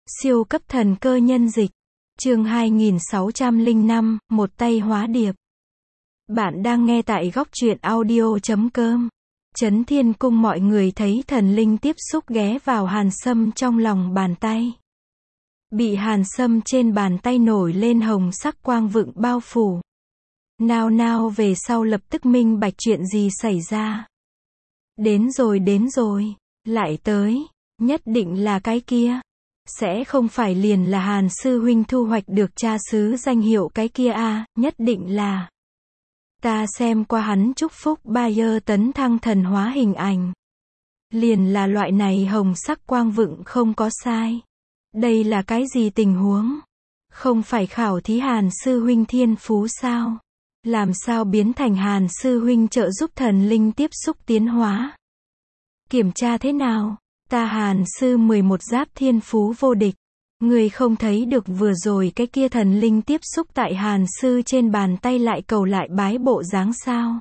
Siêu cấp thần cơ nhân dịch. Chương 2605, một tay hóa điệp. Bạn đang nghe tại góc truyện audio.com. Chấn Thiên Cung. Mọi người thấy thần linh tiếp xúc ghé vào Hàn Sâm trong lòng bàn tay. Bị Hàn Sâm trên bàn tay nổi lên hồng sắc quang vựng bao phủ. Nao nao về sau lập tức minh bạch chuyện gì xảy ra. Đến rồi, lại tới, nhất định là cái kia. Sẽ không phải liền là Hàn sư huynh thu hoạch được cha xứ danh hiệu cái kia à, nhất định là. Ta xem qua hắn chúc phúc Bayer tấn thăng thần hóa hình ảnh. Liền là loại này hồng sắc quang vựng không có sai. Đây là cái gì tình huống? Không phải khảo thí Hàn sư huynh thiên phú sao? Làm sao biến thành Hàn sư huynh trợ giúp thần linh tiếp xúc tiến hóa? Kiểm tra thế nào? Ta Hàn sư 11 giáp thiên phú vô địch. Người không thấy được vừa rồi cái kia thần linh tiếp xúc tại Hàn sư trên bàn tay lại cầu lại bái bộ dáng sao?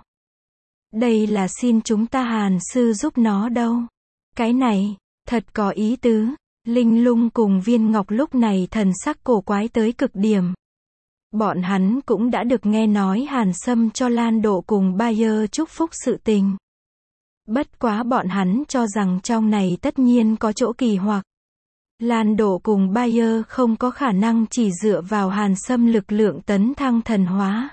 Đây là xin chúng ta Hàn sư giúp nó đâu. Cái này, thật có ý tứ. Linh Lung cùng Viên Ngọc lúc này thần sắc cổ quái tới cực điểm. Bọn hắn cũng đã được nghe nói Hàn Sâm cho Lan Độ cùng Bayer chúc phúc sự tình. Bất quá bọn hắn cho rằng trong này tất nhiên có chỗ kỳ hoặc. Lan Độ cùng Bayer không có khả năng chỉ dựa vào Hàn Sâm lực lượng tấn thăng thần hóa.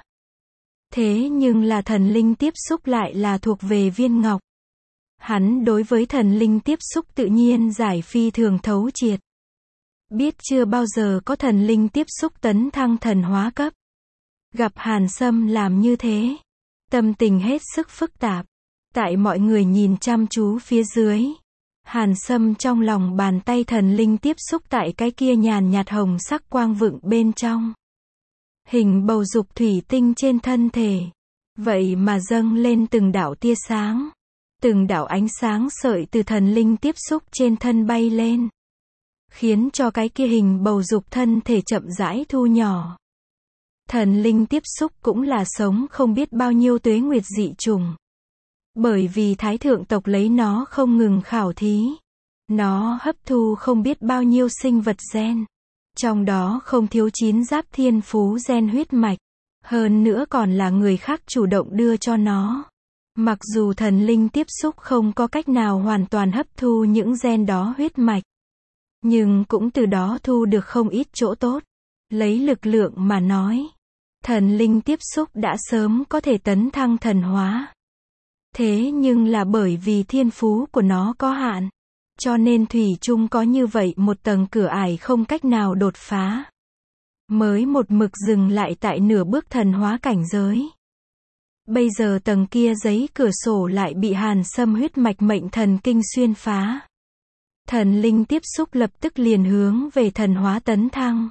Thế nhưng là thần linh tiếp xúc lại là thuộc về Viên Ngọc. Hắn đối với thần linh tiếp xúc tự nhiên giải phi thường thấu triệt. Biết chưa bao giờ có thần linh tiếp xúc tấn thăng thần hóa cấp. Gặp Hàn Sâm làm như thế. Tâm tình hết sức phức tạp. Tại mọi người nhìn chăm chú phía dưới. Hàn Sâm trong lòng bàn tay thần linh tiếp xúc tại cái kia nhàn nhạt hồng sắc quang vựng bên trong. Hình bầu dục thủy tinh trên thân thể. Vậy mà dâng lên từng đạo tia sáng. Từng đạo ánh sáng sợi từ thần linh tiếp xúc trên thân bay lên. Khiến cho cái kia hình bầu dục thân thể chậm rãi thu nhỏ. Thần linh tiếp xúc cũng là sống không biết bao nhiêu tuế nguyệt dị trùng. Bởi vì Thái Thượng tộc lấy nó không ngừng khảo thí. Nó hấp thu không biết bao nhiêu sinh vật gen. Trong đó không thiếu 9 giáp thiên phú gen huyết mạch. Hơn nữa còn là người khác chủ động đưa cho nó. Mặc dù thần linh tiếp xúc không có cách nào hoàn toàn hấp thu những gen đó huyết mạch. Nhưng cũng từ đó thu được không ít chỗ tốt. Lấy lực lượng mà nói. Thần linh tiếp xúc đã sớm có thể tấn thăng thần hóa. Thế nhưng là bởi vì thiên phú của nó có hạn. Cho nên thủy chung có như vậy một tầng cửa ải không cách nào đột phá. Mới một mực dừng lại tại nửa bước thần hóa cảnh giới. Bây giờ tầng kia giấy cửa sổ lại bị Hàn Sâm huyết mạch mệnh thần kinh xuyên phá. Thần linh tiếp xúc lập tức liền hướng về thần hóa tấn thăng.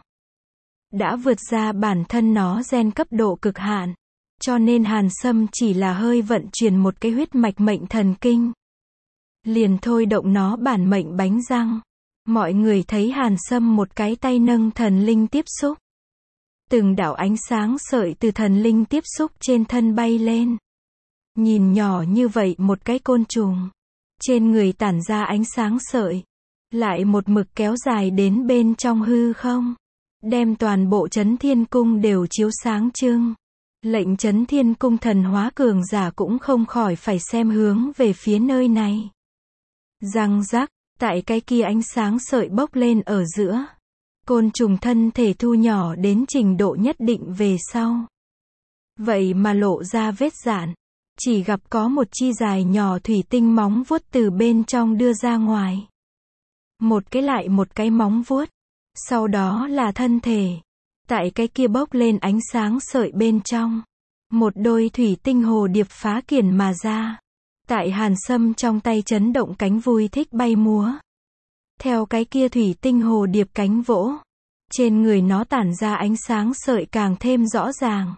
Đã vượt ra bản thân nó gen cấp độ cực hạn. Cho nên Hàn Sâm chỉ là hơi vận chuyển một cái huyết mạch mệnh thần kinh. Liền thôi động nó bản mệnh bánh răng. Mọi người thấy Hàn Sâm một cái tay nâng thần linh tiếp xúc. Từng đạo ánh sáng sợi từ thần linh tiếp xúc trên thân bay lên. Nhìn nhỏ như vậy một cái côn trùng. Trên người tản ra ánh sáng sợi. Lại một mực kéo dài đến bên trong hư không. Đem toàn bộ Chấn Thiên Cung đều chiếu sáng trưng. Lệnh Chấn Thiên Cung thần hóa cường giả cũng không khỏi phải xem hướng về phía nơi này. Răng rắc, tại cái kia ánh sáng sợi bốc lên ở giữa. Côn trùng thân thể thu nhỏ đến trình độ nhất định về sau. Vậy mà lộ ra vết rạn. Chỉ gặp có một chi dài nhỏ thủy tinh móng vuốt từ bên trong đưa ra ngoài. Một cái lại một cái móng vuốt. Sau đó là thân thể. Tại cái kia bốc lên ánh sáng sợi bên trong. Một đôi thủy tinh hồ điệp phá kiển mà ra. Tại Hàn Sâm trong tay chấn động cánh vui thích bay múa. Theo cái kia thủy tinh hồ điệp cánh vỗ. Trên người nó tản ra ánh sáng sợi càng thêm rõ ràng.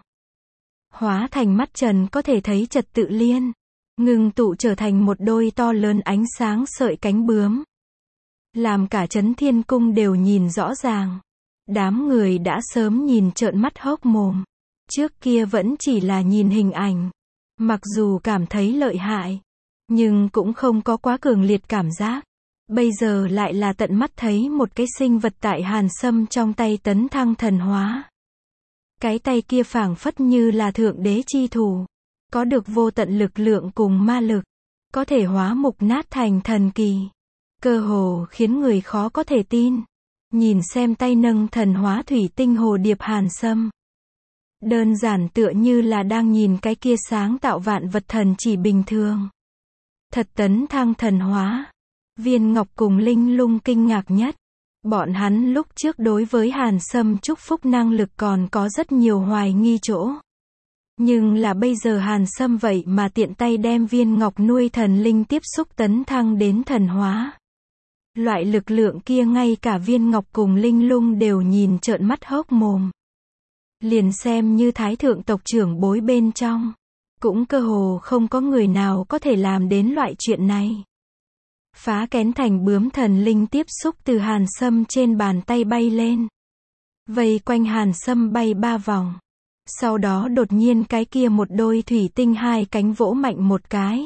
Hóa thành mắt trần có thể thấy trật tự liên. Ngưng tụ trở thành một đôi to lớn ánh sáng sợi cánh bướm. Làm cả Chấn Thiên Cung đều nhìn rõ ràng. Đám người đã sớm nhìn trợn mắt hốc mồm. Trước kia vẫn chỉ là nhìn hình ảnh. Mặc dù cảm thấy lợi hại. Nhưng cũng không có quá cường liệt cảm giác. Bây giờ lại là tận mắt thấy một cái sinh vật tại Hàn Sâm trong tay tấn thăng thần hóa. Cái tay kia phảng phất như là thượng đế chi thủ, có được vô tận lực lượng cùng ma lực, có thể hóa mục nát thành thần kỳ. Cơ hồ khiến người khó có thể tin. Nhìn xem tay nâng thần hóa thủy tinh hồ điệp Hàn Sâm. Đơn giản tựa như là đang nhìn cái kia sáng tạo vạn vật thần chỉ bình thường. Thật tấn thăng thần hóa. Viên Ngọc cùng Linh Lung kinh ngạc nhất. Bọn hắn lúc trước đối với Hàn Sâm chúc phúc năng lực còn có rất nhiều hoài nghi chỗ. Nhưng là bây giờ Hàn Sâm vậy mà tiện tay đem viên ngọc nuôi thần linh tiếp xúc tấn thăng đến thần hóa. Loại lực lượng kia ngay cả viên ngọc cùng Linh Lung đều nhìn trợn mắt hốc mồm. Liền xem như thái thượng tộc trưởng bối bên trong, cũng cơ hồ không có người nào có thể làm đến loại chuyện này. Phá kén thành bướm thần linh tiếp xúc từ Hàn Sâm trên bàn tay bay lên. Vây quanh Hàn Sâm bay 3 vòng. Sau đó đột nhiên cái kia một đôi thủy tinh hai cánh vỗ mạnh một cái.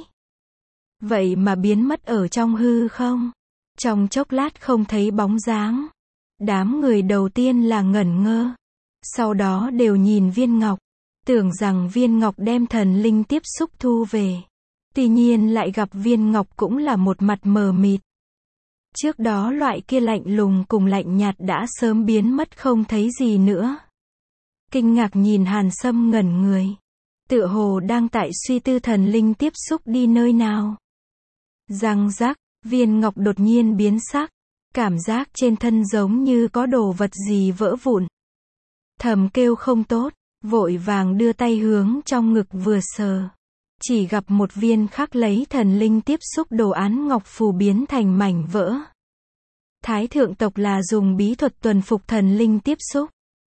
Vậy mà biến mất ở trong hư không. Trong chốc lát không thấy bóng dáng. Đám người đầu tiên là ngẩn ngơ. Sau đó đều nhìn viên ngọc. Tưởng rằng viên ngọc đem thần linh tiếp xúc thu về. Tuy nhiên lại gặp viên ngọc cũng là một mặt mờ mịt. Trước đó loại kia lạnh lùng cùng lạnh nhạt đã sớm biến mất không thấy gì nữa. Kinh ngạc nhìn Hàn Sâm ngẩn người. Tựa hồ đang tại suy tư thần linh tiếp xúc đi nơi nào. Răng rắc, viên ngọc đột nhiên biến sắc. Cảm giác trên thân giống như có đồ vật gì vỡ vụn. Thầm kêu không tốt, vội vàng đưa tay hướng trong ngực vừa sờ. Chỉ gặp một viên khắc lấy thần linh tiếp xúc đồ án ngọc phù biến thành mảnh vỡ. Thái thượng tộc là dùng bí thuật tuần phục thần linh tiếp xúc.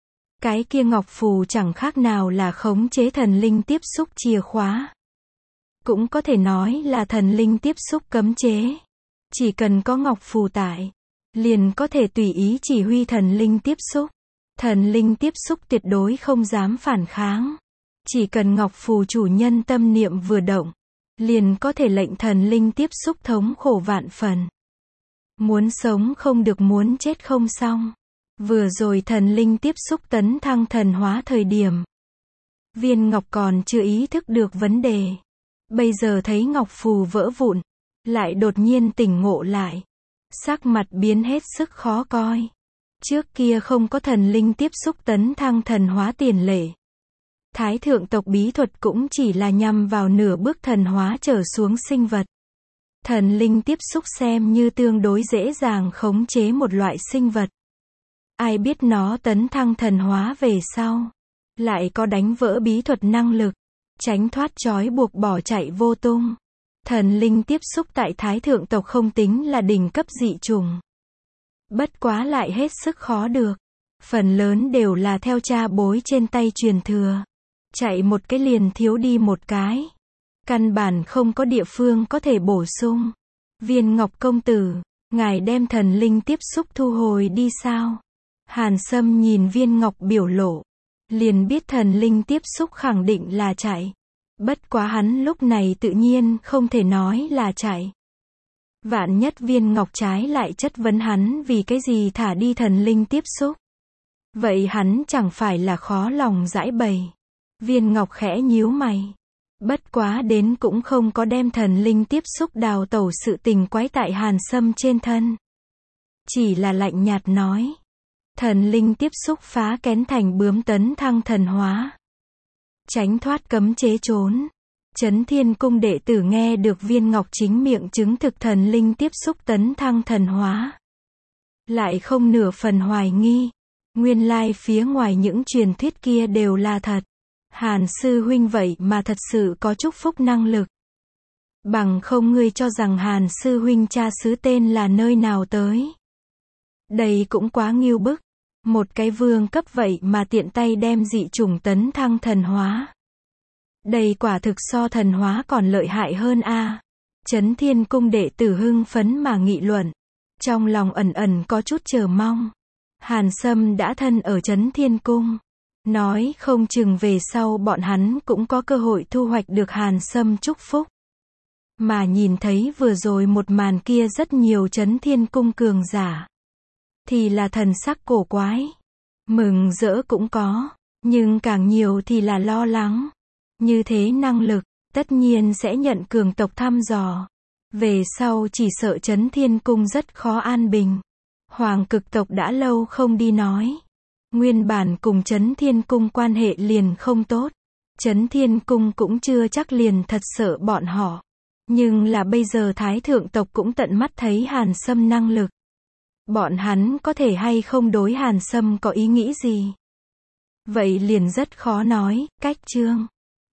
Cái kia ngọc phù chẳng khác nào là khống chế thần linh tiếp xúc chìa khóa. Cũng có thể nói là thần linh tiếp xúc cấm chế. Chỉ cần có ngọc phù tại, liền có thể tùy ý chỉ huy thần linh tiếp xúc. Thần linh tiếp xúc tuyệt đối không dám phản kháng. Chỉ cần ngọc phù chủ nhân tâm niệm vừa động, liền có thể lệnh thần linh tiếp xúc thống khổ vạn phần. Muốn sống không được, muốn chết không xong. Vừa rồi thần linh tiếp xúc tấn thăng thần hóa thời điểm, viên ngọc còn chưa ý thức được vấn đề. Bây giờ thấy ngọc phù vỡ vụn, lại đột nhiên tỉnh ngộ lại. Sắc mặt biến hết sức khó coi. Trước kia không có thần linh tiếp xúc tấn thăng thần hóa tiền lệ. Thái thượng tộc bí thuật cũng chỉ là nhằm vào nửa bước thần hóa trở xuống sinh vật. Thần linh tiếp xúc xem như tương đối dễ dàng khống chế một loại sinh vật. Ai biết nó tấn thăng thần hóa về sau, lại có đánh vỡ bí thuật năng lực, tránh thoát trói buộc bỏ chạy vô tung. Thần linh tiếp xúc tại thái thượng tộc không tính là đỉnh cấp dị chủng. Bất quá lại hết sức khó được. Phần lớn đều là theo cha bối trên tay truyền thừa. Chạy một cái liền thiếu đi một cái. Căn bản không có địa phương có thể bổ sung. Viên Ngọc công tử, ngài đem thần linh tiếp xúc thu hồi đi sao? Hàn Sâm nhìn viên ngọc biểu lộ, liền biết thần linh tiếp xúc khẳng định là chạy. Bất quá hắn lúc này tự nhiên không thể nói là chạy. Vạn nhất viên ngọc trái lại chất vấn hắn vì cái gì thả đi thần linh tiếp xúc. Vậy hắn chẳng phải là khó lòng giải bày. Viên ngọc khẽ nhíu mày. Bất quá đến cũng không có đem thần linh tiếp xúc đào tẩu sự tình quái tại Hàn Sâm trên thân. Chỉ là lạnh nhạt nói. Thần linh tiếp xúc phá kén thành bướm tấn thăng thần hóa. Tránh thoát cấm chế trốn. Chấn Thiên Cung đệ tử nghe được viên ngọc chính miệng chứng thực thần linh tiếp xúc tấn thăng thần hóa. Lại không nửa phần hoài nghi. Nguyên lai phía ngoài những truyền thuyết kia đều là thật. Hàn sư huynh vậy mà thật sự có chúc phúc năng lực. Bằng không ngươi cho rằng Hàn sư huynh cha xứ tên là nơi nào tới. Đây cũng quá nghiêu bức. Một cái vương cấp vậy mà tiện tay đem dị chủng tấn thăng thần hóa. Đây quả thực so thần hóa còn lợi hại hơn a. Chấn Thiên Cung đệ tử hưng phấn mà nghị luận. Trong lòng ẩn ẩn có chút chờ mong. Hàn Sâm đã thân ở Chấn Thiên Cung. Nói không chừng về sau bọn hắn cũng có cơ hội thu hoạch được Hàn Sâm chúc phúc. Mà nhìn thấy vừa rồi một màn kia rất nhiều Chấn Thiên Cung cường giả. Thì là thần sắc cổ quái. Mừng rỡ cũng có. Nhưng càng nhiều thì là lo lắng. Như thế năng lực, tất nhiên sẽ nhận cường tộc thăm dò. Về sau chỉ sợ Chấn Thiên Cung rất khó an bình. Hoàng cực tộc đã lâu không đi nói. Nguyên bản cùng Chấn Thiên Cung quan hệ liền không tốt. Chấn Thiên Cung cũng chưa chắc liền thật sợ bọn họ. Nhưng là bây giờ Thái Thượng tộc cũng tận mắt thấy Hàn Sâm năng lực. Bọn hắn có thể hay không đối Hàn Sâm có ý nghĩ gì? Vậy liền rất khó nói, cách chương.